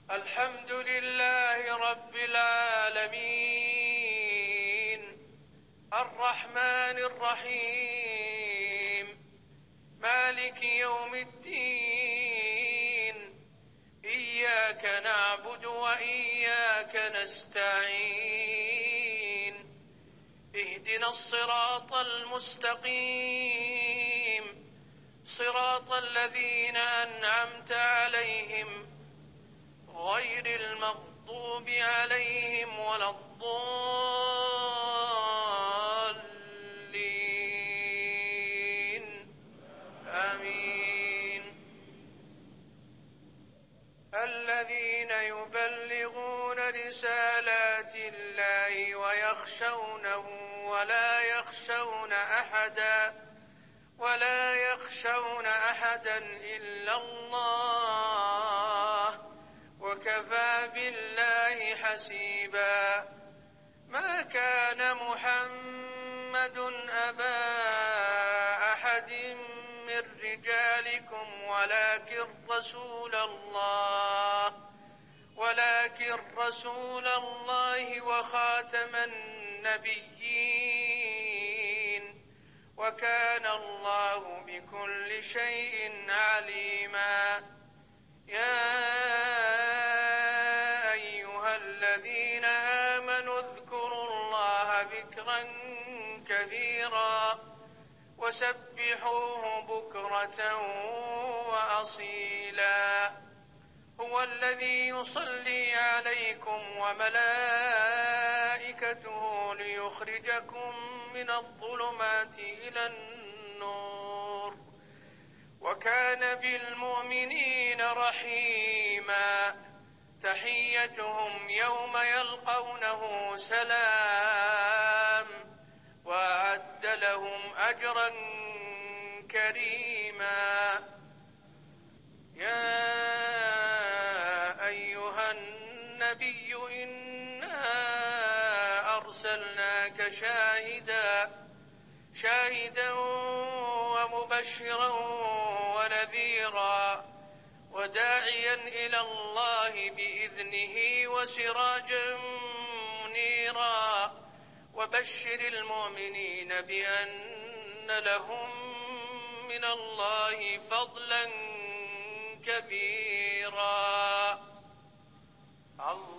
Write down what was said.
الحمد لله رب العالمين، الرحمن الرحيم، مالك يوم الدين. إياك نعبد وإياك نستعين. اهدنا الصراط المستقيم، صراط الذين أنعمت عليهم غير المغضوب عليهم ولا الضالين. آمين. الذين يبلغون رسالات الله ويخشونه ولا يخشون أحدا إلا الله، وكفى بالله حسيبا. ما كان محمد أبا أحد من رجالكم ولكن رسول الله وخاتم النبيين، وكان الله بكل شيء عليما. يا أيها الذين آمنوا اذكروا الله ذكرا كثيرا وسبحوه بكرة وأصيلا. هو الذي يصلي عليكم وملائكته ليخرجكم من الظلمات إلى النور، وكان بالمؤمنين رحيما. تحيتهم يوم يلقونه سلام، وأعد لهم أجرا كريما. يا أيها النبي إنا أرسلناك شاهدا ومبشرا ونذيرا وداعيا إلى الله بإذنه وسراجا منيرا. وبشر المؤمنين بأن لهم من الله فضلا كبيرا.